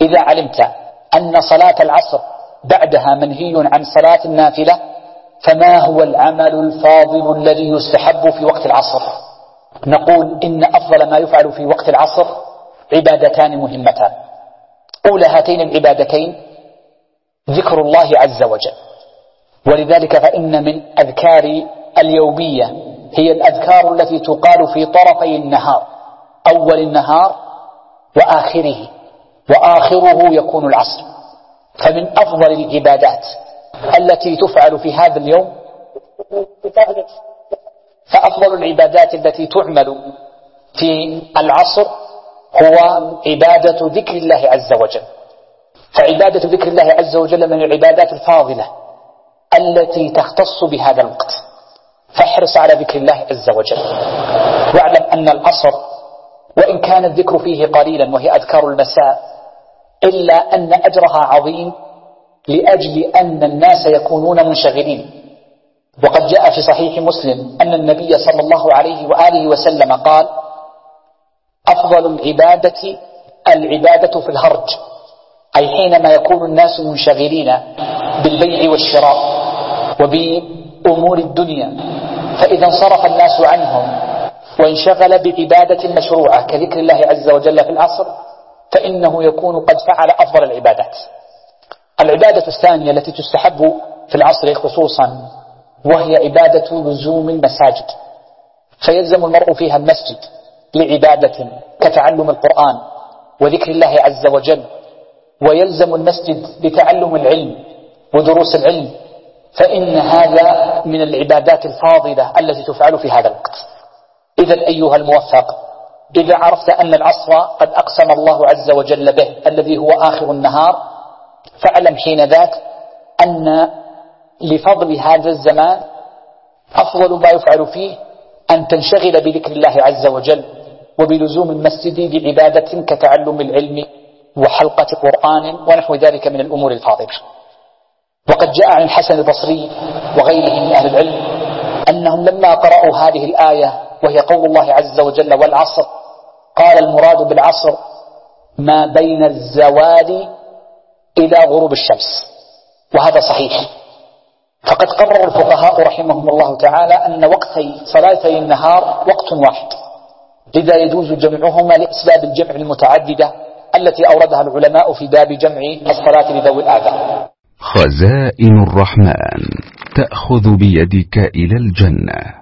إذا علمت أن صلاة العصر بعدها منهي عن صلاة النافلة، فما هو العمل الفاضل الذي يستحب في وقت العصر؟ نقول إن أفضل ما يفعل في وقت العصر عبادتان مهمتان. أولى هاتين العبادتين ذكر الله عز وجل، ولذلك فإن من أذكار اليومية هي الأذكار التي تقال في طرفي النهار، أول النهار وآخره، وآخره يكون العصر. فمن أفضل العبادات التي تفعل في هذا اليوم، فأفضل العبادات التي تعمل في العصر هو عبادة ذكر الله عز وجل. فعبادة ذكر الله عز وجل من العبادات الفاضلة التي تختص بهذا الوقت، فاحرص على ذكر الله عز وجل. واعلم أن العصر وإن كان الذكر فيه قليلا وهي أذكار المساء، إلا أن أجرها عظيم لأجل أن الناس يكونون منشغلين. وقد جاء في صحيح مسلم أن النبي صلى الله عليه وآله وسلم قال: أفضل العبادة في الهرج، أي حينما يكون الناس منشغلين بالبيع والشراء وبأمور الدنيا، فإذا انصرف الناس عنهم وانشغل بعبادة مشروعة كذكر الله عز وجل في العصر، فإنه يكون قد فعل أفضل العبادات. العبادة الثانية التي تستحب في العصر خصوصا وهي عبادة لزوم المساجد، فيلزم المرء فيها المسجد لعبادة كتعلم القرآن وذكر الله عز وجل، ويلزم المسجد لتعلم العلم ودروس العلم، فإن هذا من العبادات الفاضلة التي تفعل في هذا الوقت. إذن أيها الموفق، إذا عرفت أن العصر قد أقسم الله عز وجل به الذي هو آخر النهار، فاعلم حين ذاك أن لفضل هذا الزمان أفضل ما يفعل فيه أن تنشغل بذكر الله عز وجل وبلزوم المسجد بعبادة كتعلم العلم وحلقة قرآن ونحو ذلك من الأمور الفاضلة. وقد جاء عن الحسن البصري وغيره من أهل العلم أنهم لما قرأوا هذه الآية وهي قول الله عز وجل: والعصر، قال المراد بالعصر ما بين الزوال إلى غروب الشمس، وهذا صحيح. فقد قرر الفقهاء رحمهم الله تعالى أن وقتي صلاتي النهار وقت واحد، لذا يجوز جمعهما لأسباب الجمع المتعددة التي أوردها العلماء في باب جمع الصلاة لذوي الآذان. خزائن الرحمن تأخذ بيدك إلى الجنة.